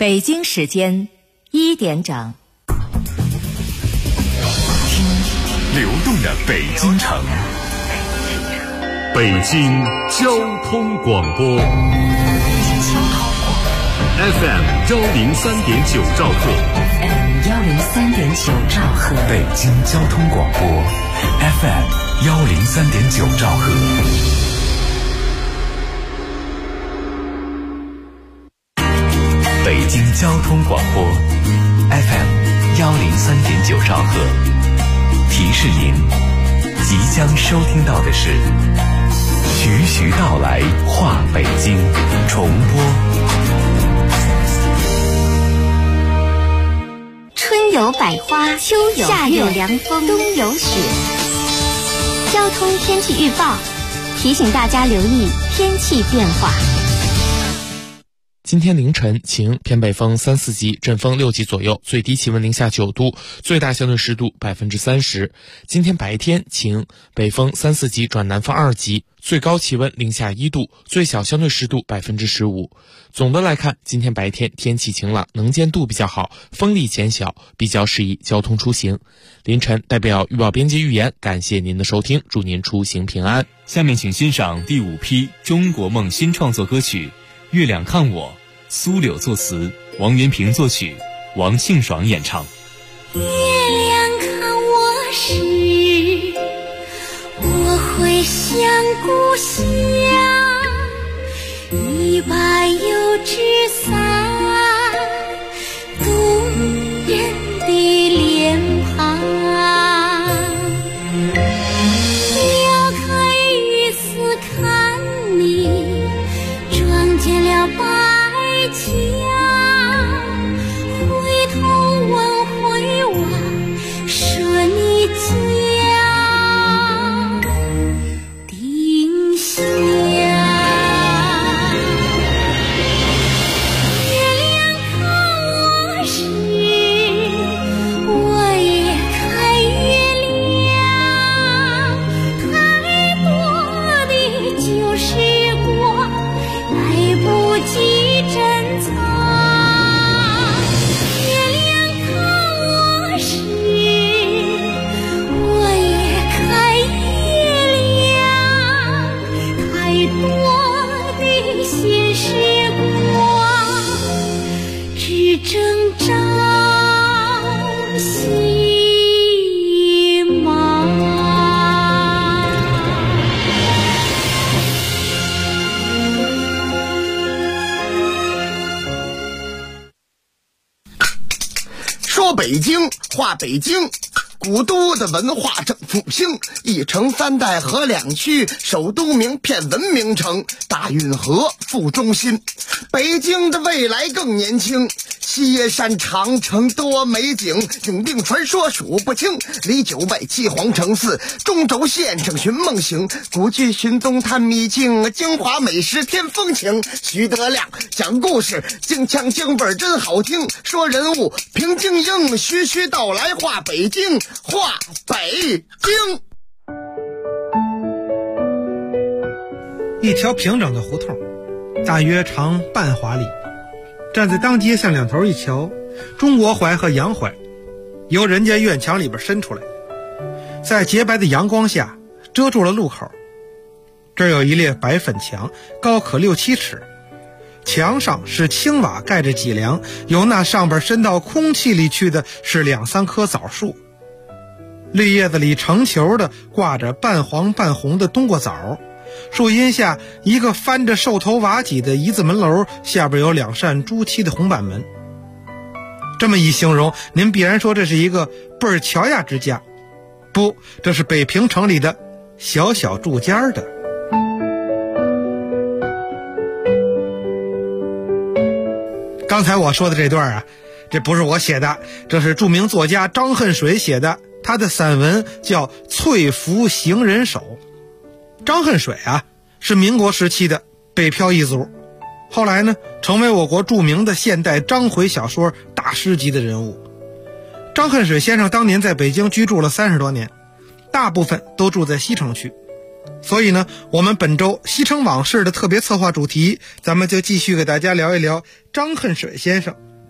北京时间1点整。 听流动的北京城，北京交通广播 FM 103.9兆赫， 103.9兆赫， 北京交通广播 FM 103.9兆赫。北京交通广播 FM 103.9兆赫，提示您，即将收听到的是徐徐道来话北京重播。 春有百花，秋有夏有凉风，冬有雪。交通天气预报提醒大家留意天气变化。 今天凌晨晴，偏北风3、4级，阵风6级左右，最低气温零下9度，最大相对湿度30%。今天白天晴，北风3、4级转南风2级，最高气温零下1度，最小相对湿度15%。总的来看，今天白天天气晴朗，能见度比较好，风力减小，比较适宜交通出行。凌晨代表预报编辑预言，感谢您的收听，祝您出行平安。 下面请欣赏第5批中国梦新创作歌曲《月亮看我》，苏柳作词，王元平作曲，王庆爽演唱。 月亮看我时，我会想故乡，一把油纸伞，动人的脸庞，撩开雨丝看你，撞见了白墙，回头问回望，说你家丁香。 说北京话北京，古都的文化正复兴，一城3代合2区，首都名片文明城，大运河副中心。北京的未来更年轻，西山长城多美景，永定传说数不清，离九外七皇城寺，中轴线上寻梦行，古剧寻踪探秘境，京华美食添风情。徐德亮讲故事，京腔京味真好听，说人物平京英，徐徐道来话北京，话北京。 一条平整的胡同，大约长半华里，站在当街向两头一瞧，中国槐和洋槐由人家院墙里边伸出来，在洁白的阳光下遮住了路口。这儿有一列白粉墙，高可6、7尺，墙上是青瓦盖着脊梁，由那上边伸到空气里去的是2、3棵枣树，绿叶子里成球的挂着半黄半红的冬瓜枣。树荫下一个翻着兽头瓦脊的一字门楼，下边有2扇朱漆的红板门。这么一形容，您必然说这是一个倍儿乔雅之家。不，这是北平城里的小小住家的。刚才我说的这段啊，这不是我写的，这是著名作家张恨水写的，他的散文叫《翠拂行人手》。张恨水啊，是民国时期的北漂一族，后来呢，成为我国著名的现代章回小说大师级的人物。张恨水先生当年在北京居住了30多年，大部分都住在西城区。所以呢，我们本周西城往事的特别策划主题，咱们就继续给大家聊一聊张恨水先生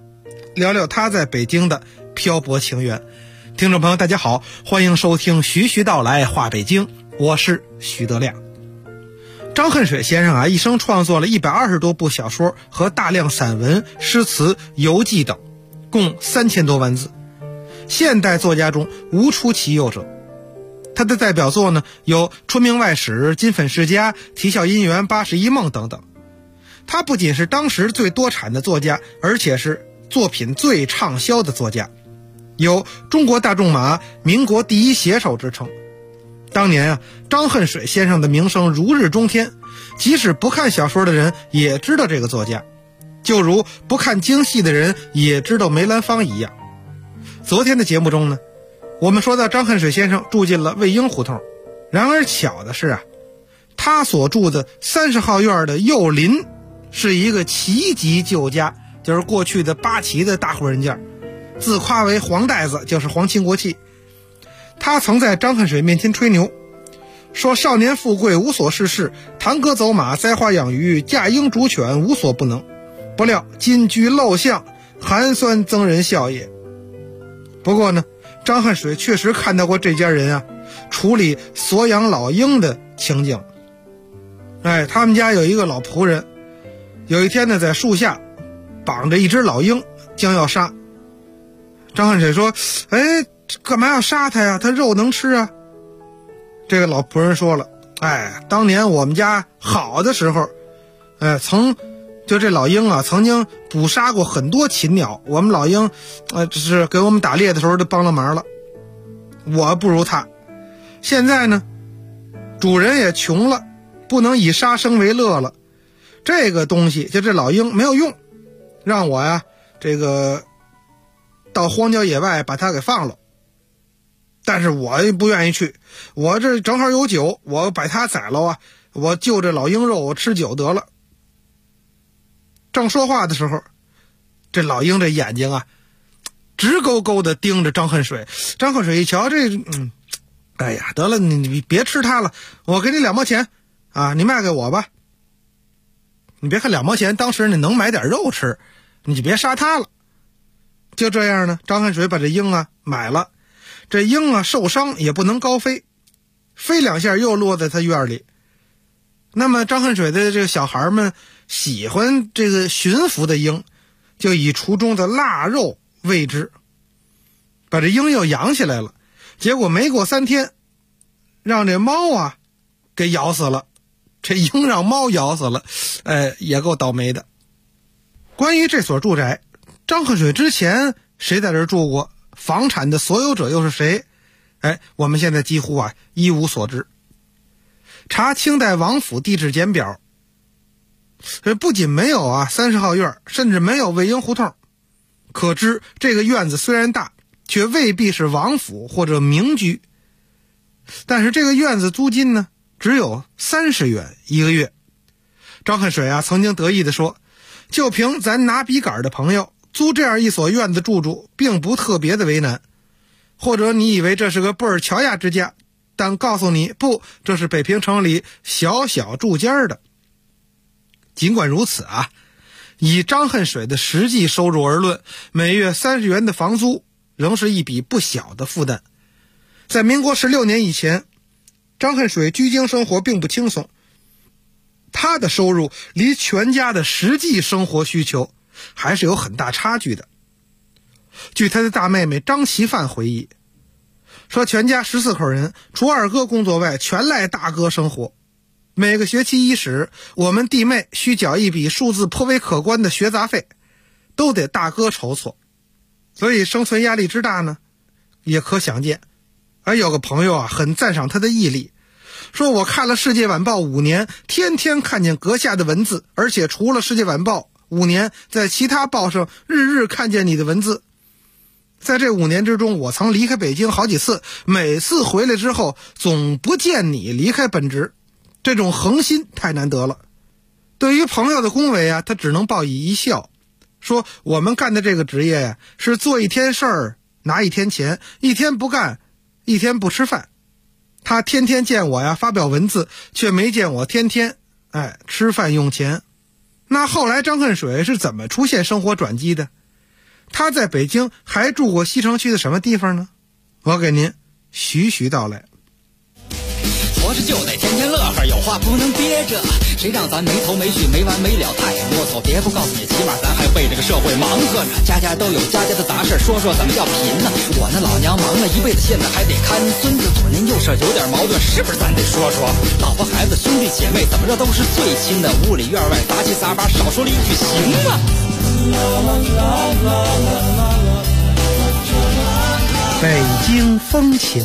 聊聊他在北京的漂泊情缘。听众朋友大家好，欢迎收听徐徐道来话北京，我是徐德亮。张恨水先生一生创作了120多部小说和大量散文、诗词、游记等，共3000多万字，现代作家中无出其右者。他的代表作呢有《春明外史》《金粉世家》《啼笑姻缘》《81梦》等等。他不仅是当时最多产的作家，而且是作品最畅销的作家，有中国大仲马、民国第一写手之称。当年张恨水先生的名声如日中天，即使不看小说的人也知道这个作家，就如不看京戏的人也知道梅兰芳一样。昨天的节目中呢，我们说到张恨水先生住进了魏婴胡同，然而巧的是他所住的30号院的右邻是一个旗籍旧家，就是过去的八旗的大户人家，自夸为黄袋子，就是皇亲国戚。他曾在张恨水面前吹牛，说少年富贵无所事事，弹歌走马，栽花养鱼，驾鹰逐犬，无所不能。不料今居陋巷，寒酸憎人笑也。不过呢，张恨水确实看到过这家人处理所养老鹰的情景。他们家有一个老仆人，有一天呢，在树下绑着一只老鹰，将要杀。张恨水说：干嘛要杀他呀？他肉能吃啊。这个老仆人说了：当年我们家好的时候，就这老鹰曾经捕杀过很多禽鸟，我们老鹰只是给我们打猎的时候都帮了忙了。我不如他。现在呢，主人也穷了，不能以杀生为乐了，这个东西就这老鹰没有用，让我这个到荒郊野外把它给放了。但是我不愿意去，我这正好有酒，我把它宰了我就这老鹰肉我吃酒得了。正说话的时候，这老鹰这眼睛直勾勾的盯着张恨水。张恨水一瞧得了，你别吃它了，我给你2毛钱你卖给我吧。你别看2毛钱，当时你能买点肉吃，你就别杀它了。就这样呢，张恨水把这鹰买了。这鹰受伤也不能高飞，飞2下又落在他院里。那么张恨水的这个小孩们喜欢这个驯服的鹰，就以厨中的腊肉喂之，把这鹰又养起来了。结果没过3天，让这猫给咬死了。这鹰让猫咬死了，也够倒霉的。关于这所住宅，张恨水之前谁在这儿住过，房产的所有者又是谁，我们现在几乎一无所知。查清代王府地质简表，不仅没有30号院，甚至没有魏婴胡同，可知这个院子虽然大，却未必是王府或者民居。但是这个院子租金呢，只有30元一个月。张恨水曾经得意地说，就凭咱拿笔杆的朋友，租这样一所院子住并不特别的为难。或者你以为这是个倍儿乔雅之家，但告诉你不，这是北平城里小小住家的。尽管如此以张恨水的实际收入而论，每月30元的房租仍是一笔不小的负担。在民国16年以前，张恨水居京生活并不轻松，他的收入离全家的实际生活需求还是有很大差距的。据他的大妹妹张其范回忆说，全家14口人，除二哥工作外，全赖大哥生活。每个学期伊始，我们弟妹需缴一笔数字颇为可观的学杂费，都得大哥筹措，所以生存压力之大呢，也可想见。而有个朋友很赞赏他的毅力，说我看了《世界晚报》5年，天天看见阁下的文字，而且除了《世界晚报》5年，在其他报上日日看见你的文字。在这5年之中，我曾离开北京好几次，每次回来之后总不见你离开本职，这种恒心太难得了。对于朋友的恭维他只能报以一笑，说我们干的这个职业是做一天事儿拿一天钱，一天不干一天不吃饭。他天天见我发表文字，却没见我天天吃饭用钱。那后来张恨水是怎么出现生活转机的？ 他在北京还住过西城区的什么地方呢？我给您徐徐道来。 活着就得天天乐呵，有话不能憋着，谁让咱没头没绪没完没了，太啰嗦。别不告诉你，起码咱还为这个社会忙活着。家家都有家家的杂事，说说怎么叫贫呢？我那老娘忙了一辈子，现在还得看孙子，左邻右舍有点矛盾，是不是咱得说说？老婆孩子兄弟姐妹怎么着都是最亲的，屋里院外杂七杂八，少说了一句行吗？ 北京风情。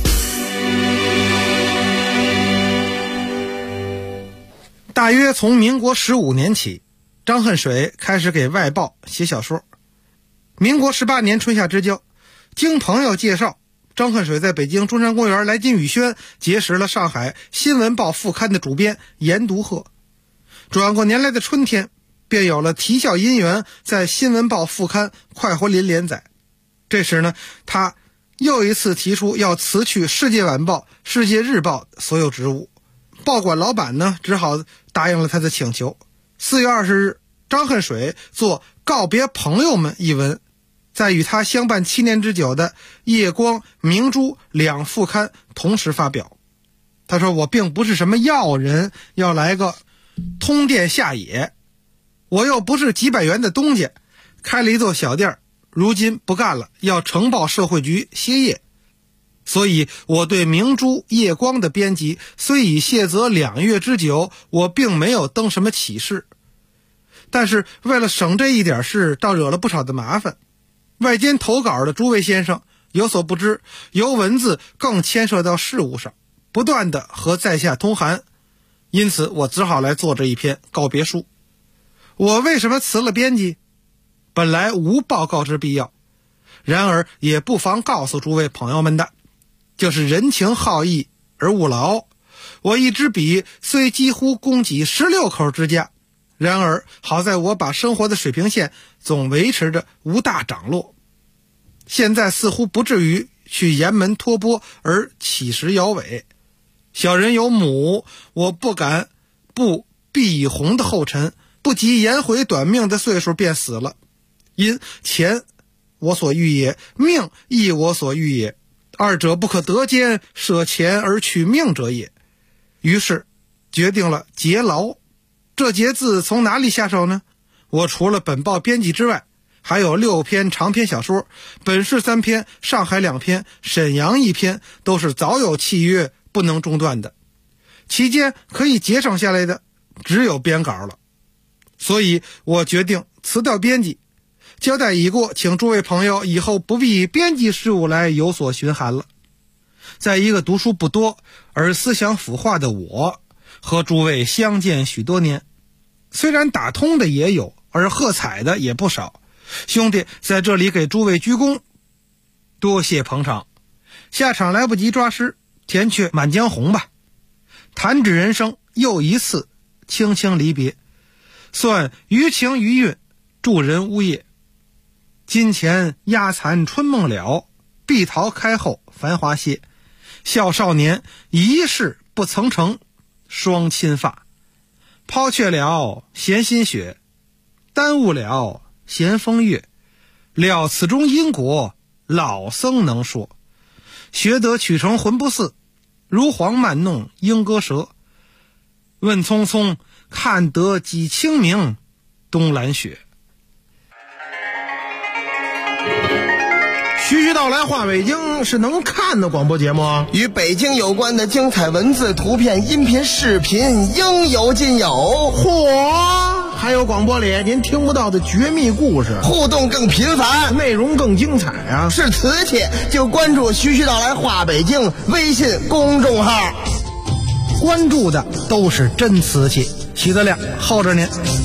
大约从民国15年起，张恨水开始给外报写小说。民国18年春夏之交，经朋友介绍，张恨水在北京中山公园来金宇轩结识了上海新闻报副刊的主编严独鹤。转过年来的春天，便有了啼笑姻缘在新闻报副刊快活林连载。这时呢，他又一次提出要辞去世界晚报、世界日报所有职务。报馆老板呢，只好答应了他的请求。4月20日，张恨水做《告别朋友们》一文，在与他相伴7年之久的夜光、明珠两副刊同时发表。他说：“我并不是什么要人，要来个通电下野，我又不是几百元的东家，开了一座小店，如今不干了，要呈报社会局歇业。所以我对明珠、夜光的编辑虽已卸责2月之久，我并没有登什么启事。但是为了省这一点事，倒惹了不少的麻烦。外间投稿的诸位先生有所不知，由文字更牵涉到事务上，不断的和在下通函，因此我只好来做这一篇告别书。我为什么辞了编辑？本来无报告之必要，然而也不妨告诉诸位朋友们的，就是人情好义而务劳。我一支笔虽几乎供给16口之家，然而好在我把生活的水平线总维持着无大涨落。现在似乎不至于去沿门托钵而乞食摇尾。小人有母，我不敢步毕以红的后尘，不及颜回短命的岁数便死了。因钱我所欲也，命亦我所欲也，二者不可得兼，舍钱而取命者也。于是决定了节劳。这节字从哪里下手呢？我除了本报编辑之外，还有6篇长篇小说，本市3篇，上海2篇，沈阳1篇，都是早有契约不能中断的。期间可以节省下来的只有编稿了。所以我决定辞掉编辑。交代已过，请诸位朋友以后不必以编辑事务来有所询函了。在一个读书不多而思想腐化的我，和诸位相见许多年，虽然打通的也有，而喝彩的也不少。兄弟在这里给诸位鞠躬，多谢捧场。下场来不及抓诗，填却满江红吧。弹指人生又一次，轻轻离别，算余情余韵，助人呜咽。金钱压残春梦了，碧桃开后繁华谢。笑少年一事不曾成，双亲发。抛却了闲心血，耽误了闲风月。料此中因果，老僧能说。学得曲成魂不似，如簧慢弄莺歌舌。问匆匆，看得几清明，冬兰雪。 徐徐道来话北京是能看的广播节目， 与北京有关的精彩文字、图片、音频、视频应有尽有。 嚯！还有广播里您听不到的绝密故事， 互动更频繁， 内容更精彩啊！ 是瓷器就关注徐徐道来话北京微信公众号， 关注的都是真瓷器。徐德亮候着您。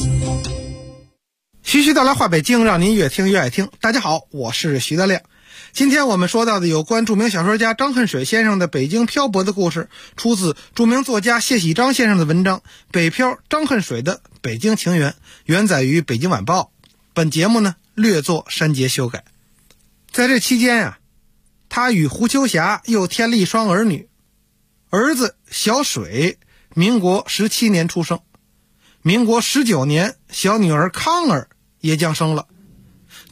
徐徐道来话北京，让您越听越爱听。大家好，我是徐德亮。今天我们说到的有关著名小说家张恨水先生的北京漂泊的故事，出自著名作家谢喜章先生的文章《北漂张恨水的北京情缘》，原载于北京晚报。本节目呢略作删节修改。在这期间啊，他与胡秋霞又添了一双儿女，儿子小水民国17年出生，民国19年小女儿康儿也降生了。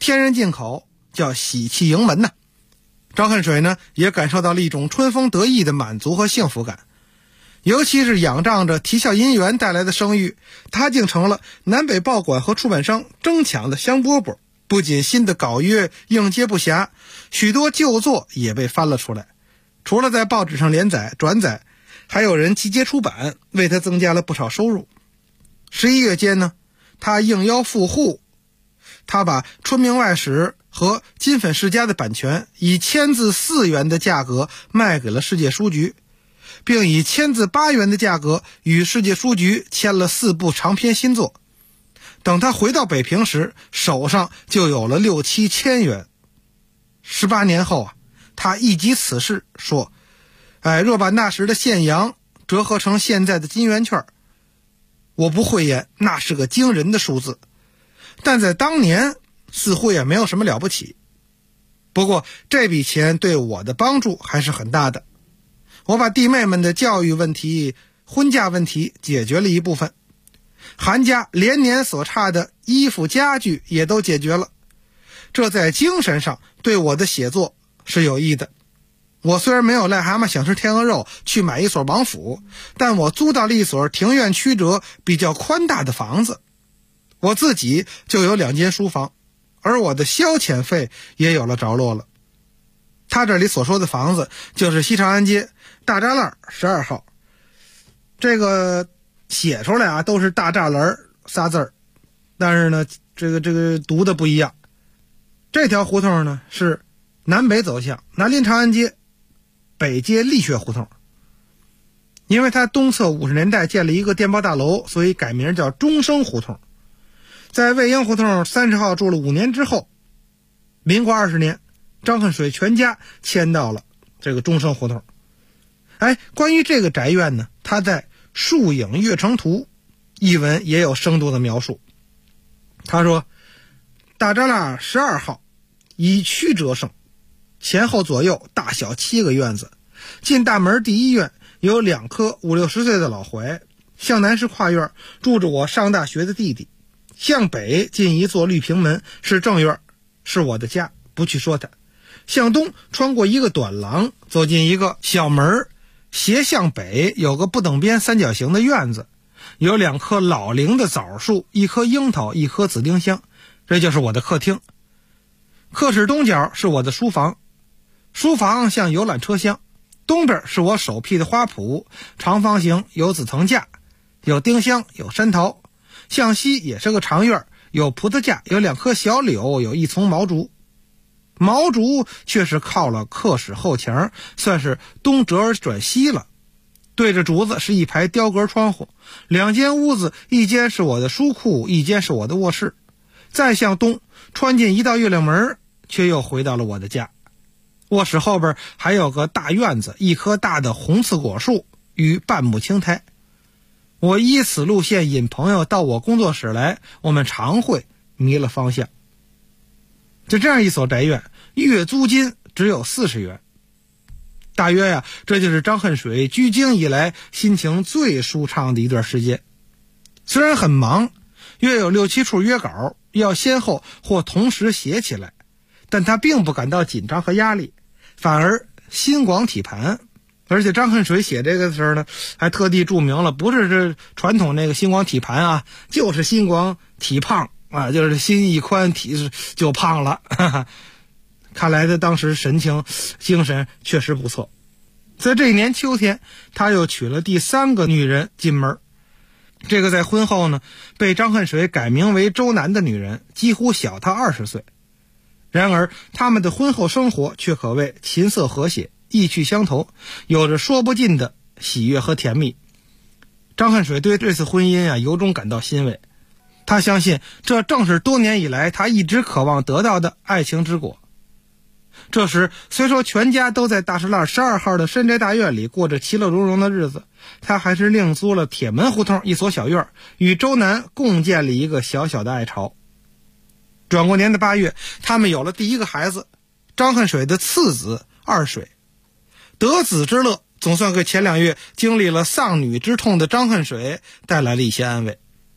天人进口，叫喜气盈门呐。张恨水呢，也感受到了一种春风得意的满足和幸福感。尤其是仰仗着啼笑姻缘带来的声誉，他竟成了南北报馆和出版商争抢的香饽饽。不仅新的稿约应接不暇，许多旧作也被翻了出来。除了在报纸上连载转载，还有人集结出版，为他增加了不少收入。11月间呢，他应邀赴沪，他把《春明外史》和《金粉世家》的版权以签字4元的价格卖给了世界书局，并以签字8元的价格与世界书局签了4部长篇新作。等他回到北平时，手上就有了6、7千元。18年后啊，他一及此事说：若把那时的现洋折合成现在的金圆券，我不讳言那是个惊人的数字，但在当年似乎也没有什么了不起。不过这笔钱对我的帮助还是很大的，我把弟妹们的教育问题、婚嫁问题解决了一部分，韩家连年所差的衣服家具也都解决了，这在精神上对我的写作是有益的。我虽然没有癞蛤蟆想吃天鹅肉去买一所王府，但我租到了一所庭院曲折比较宽大的房子，我自己就有2间书房，而我的消遣费也有了着落了。他这里所说的房子就是西长安街大栅栏12号，这个写出来啊都是大栅栏仨字儿，但是呢这个读的不一样。这条胡同呢是南北走向，南临长安街，北接立穴胡同。因为他东侧50年代建了一个电报大楼，所以改名叫中生胡同。在魏婴胡同30号住了5年之后，民国20年，张恨水全家迁到了这个中生胡同。关于这个宅院呢，他在《树影月城图》一文也有生动的描述。他说，大栅栏12号以曲折胜，前后左右大小7个院子，进大门第一院有2棵50、60岁的老槐，向南是跨院，住着我上大学的弟弟。向北进一座绿平门，是正院，是我的家，不去说它。向东穿过一个短廊，走进一个小门，斜向北有个不等边三角形的院子，有2棵老龄的枣树，一棵樱桃，一棵紫丁香，这就是我的客厅。客室东角是我的书房，书房像游览车厢，东边是我首辟的花圃，长方形，有紫藤架，有丁香，有山桃。向西也是个长院，有葡萄架，有2棵小柳，有一丛毛竹。毛竹却是靠了客室后墙，算是东折而转西了。对着竹子是一排雕格窗户，2间屋子，一间是我的书库，一间是我的卧室。再向东穿进一道月亮门，却又回到了我的家。卧室后边还有个大院子，一棵大的红刺果树与半亩青苔。我依此路线引朋友到我工作室来，我们常会迷了方向。就这样一所宅院，月租金只有40元。大约呀，这就是张恨水居京以来心情最舒畅的一段时间。虽然很忙，约有6、7处约稿要先后或同时写起来，但他并不感到紧张和压力，反而心广体盘。而且张恨水写这个的时候呢，还特地注明了，不是这传统那个心广体盘啊，就是心广体胖啊，就是心一宽体就胖了。看来他当时神情精神确实不错。在这一年秋天，他又娶了第3个女人进门。这个在婚后呢，被张恨水改名为周南的女人，几乎小他20岁。然而他们的婚后生活却可谓琴瑟和谐，意趣相投，有着说不尽的喜悦和甜蜜。张恨水对这次婚姻啊，由衷感到欣慰。他相信这正是多年以来他一直渴望得到的爱情之果。这时虽说全家都在大栅栏12号的深宅大院里过着其乐融融的日子，他还是另租了铁门胡同一所小院，与周南共建了一个小小的爱巢。转过年的8月，他们有了第1个孩子，张恨水的次子二水。得子之乐总算给前2月经历了丧女之痛的张恨水带来了一些安慰。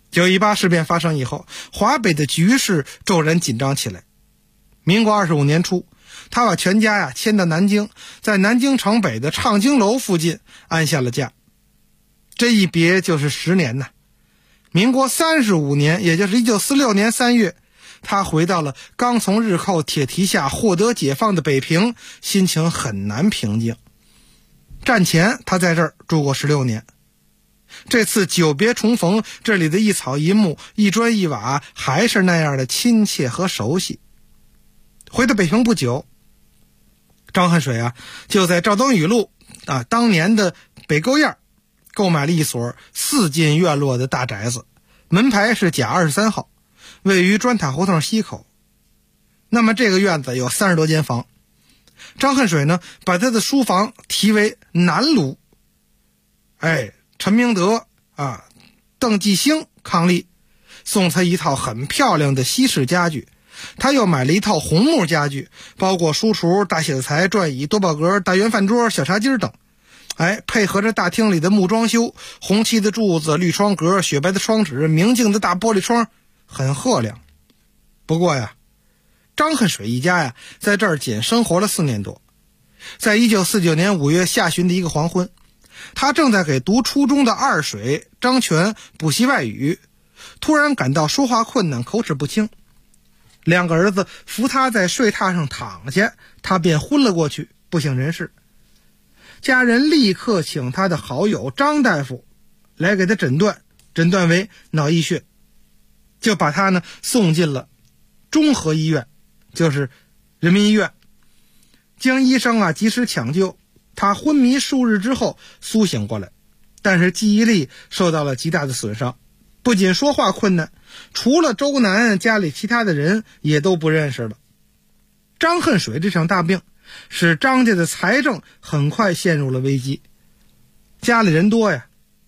918事变发生以后，华北的局势骤然紧张起来。民国25年初，他把全家迁到南京，在南京城北的畅经楼附近安下了家。这一别就是10年呐。民国35年，也就是1946年3月，他回到了刚从日寇铁蹄下获得解放的北平，心情很难平静。战前他在这儿住过16年，这次久别重逢，这里的一草一木一砖一瓦还是那样的亲切和熟悉。回到北平不久，张恨水就在赵登禹路当年的北沟沿购买了一所4进院落的大宅子，门牌是甲23号，位于砖塔胡同西口。那么这个院子有30多间房，张恨水呢把他的书房题为南庐。陈明德邓继兴伉俪送他一套很漂亮的西式家具，他又买了一套红木家具，包括书橱、大写字台、转椅、多宝格、大圆饭桌、小茶几等。配合着大厅里的木装修，红漆的柱子、绿窗格、雪白的窗纸、明镜的大玻璃窗，很赫亮。不过张恨水一家在这儿仅生活了4年多。在1949年5月下旬的一个黄昏，他正在给读初中的二水张全补习外语，突然感到说话困难，口齿不清。2个儿子扶他在睡榻上躺下，他便昏了过去，不省人事。家人立刻请他的好友张大夫来给他诊断，诊断为脑溢血，就把他送进了中和医院，就是人民医院。经医生及时抢救，他昏迷数日之后苏醒过来，但是记忆力受到了极大的损伤，不仅说话困难，除了周南，家里其他的人也都不认识了。张恨水这场大病使张家的财政很快陷入了危机。家里人多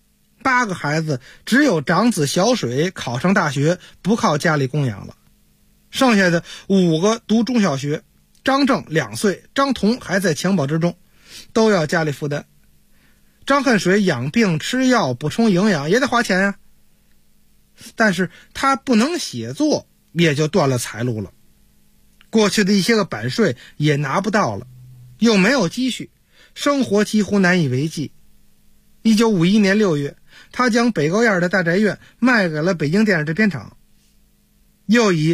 8个孩子，只有长子小水考上大学，不靠家里供养了。剩下的5个读中小学，张正2岁，张彤还在襁褓之中，都要家里负担。张恨水养病吃药补充营养也得花钱但是他不能写作，也就断了财路了。过去的一些个版税也拿不到了，又没有积蓄，生活几乎难以为继。1951年6月，他将北沟沿的大宅院卖给了北京电视制片厂，又以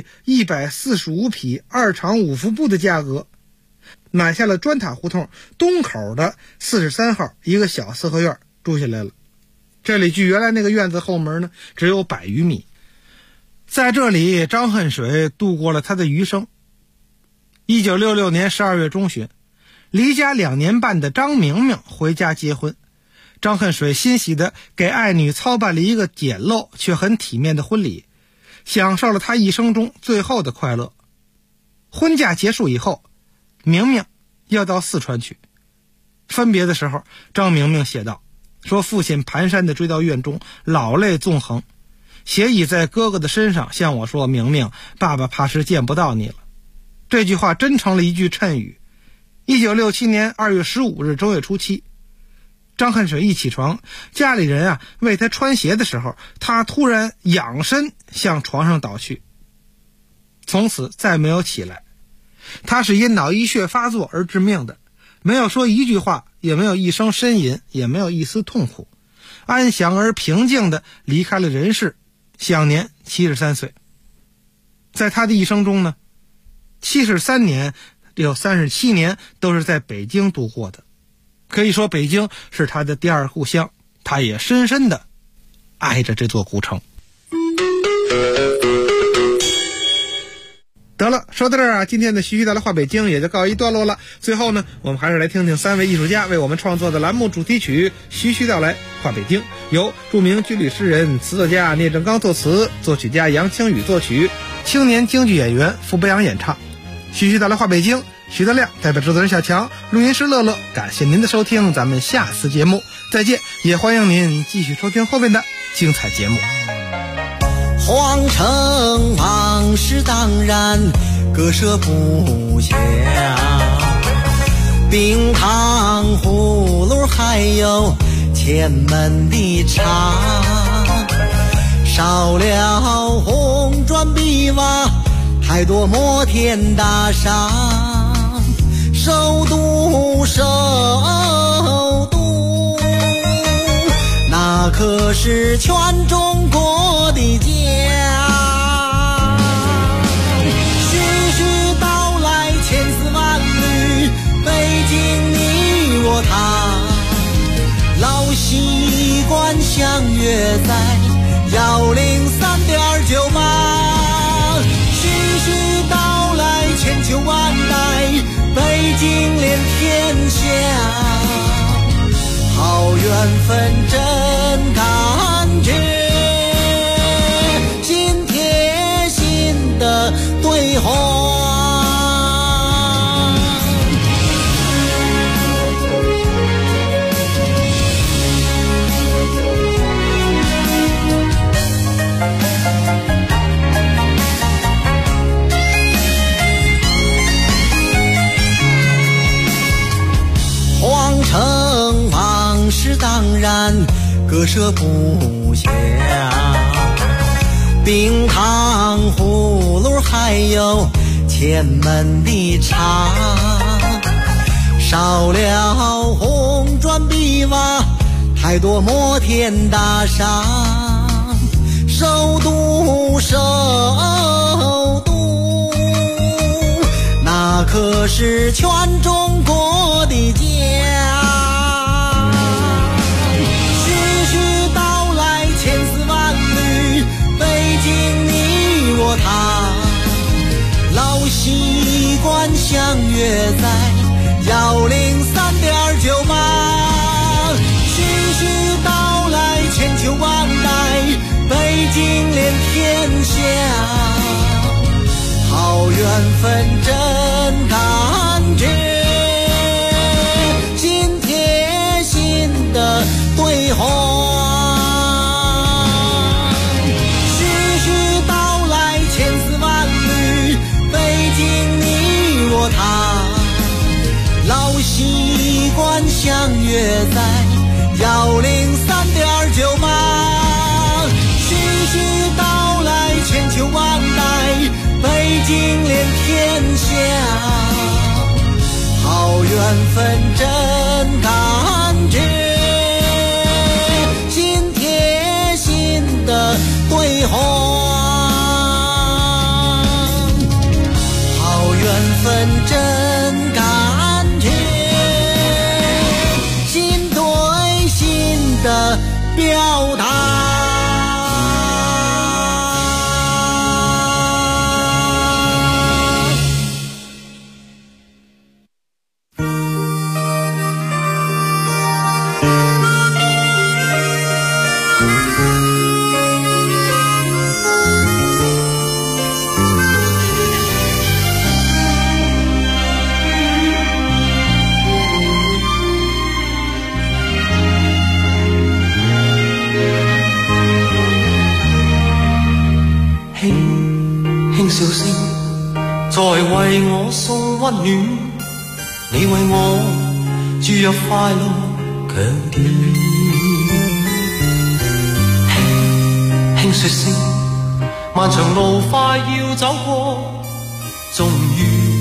145匹2厂5副部的价格买下了砖塔胡同东口的43号一个小4合院，住下来了。这里距原来那个院子后门只有100余米。在这里，张恨水度过了他的余生。1966年12月中旬，离家2年半的张明明回家结婚，张恨水欣喜地给爱女操办了一个简陋却很体面的婚礼，享受了他一生中最后的快乐。婚嫁结束以后，明明要到四川去。分别的时候，张明明写道，说父亲蹒跚地追到院中，老泪纵横，斜倚在哥哥的身上向我说，明明，爸爸怕是见不到你了。这句话真成了一句谶语。1967年2月15日正月初7，张恨水一起床，家里人为他穿鞋的时候，他突然仰身向床上倒去，从此再没有起来。他是因脑溢血发作而致命的，没有说一句话，也没有一声呻吟，也没有一丝痛苦，安详而平静地离开了人世，享年73岁。在他的一生中73年有37年都是在北京度过的，可以说北京是他的第二故乡，他也深深地爱着这座古城。得了，说到这儿今天的徐徐道来话北京也就告一段落了。最后我们还是来听听3位艺术家为我们创作的栏目主题曲《徐徐道来话北京》，由著名军旅诗人、词作家聂正刚作词，作曲家杨清宇作曲，青年京剧演员傅博阳演唱。徐徐道来话北京，徐德亮代表制作人小强，录音师乐乐，感谢您的收听，咱们下次节目再见，也欢迎您继续收听后面的精彩节目。 皇城往事当然割舍不下，冰糖葫芦还有前门的茶， 少了红砖碧瓦，太多摩天大厦。首都首都，那可是全中国的家。徐徐道来千丝万缕，北京你我他，老习惯相约在103.98。徐徐道来千秋万代，北京连天下，好缘分真感觉，心贴心的对话。城往事当然割舍不下，冰糖葫芦还有前门的茶，少了红砖碧瓦，太多摩天大厦。首都首都，那可是全中国的家。他老习惯相约在103.98。徐徐道来千秋万代，北京连天下，好缘分真感觉，心贴心的对话。他老习惯相约在103.98。徐徐道来千秋万代，北京连天下，好缘分真感觉，心贴心的对话。缘分真感觉，心对心的表达。 笑聲在為我送溫暖，你為我注入快樂強電。輕輕說聲，漫長路快要走過，終於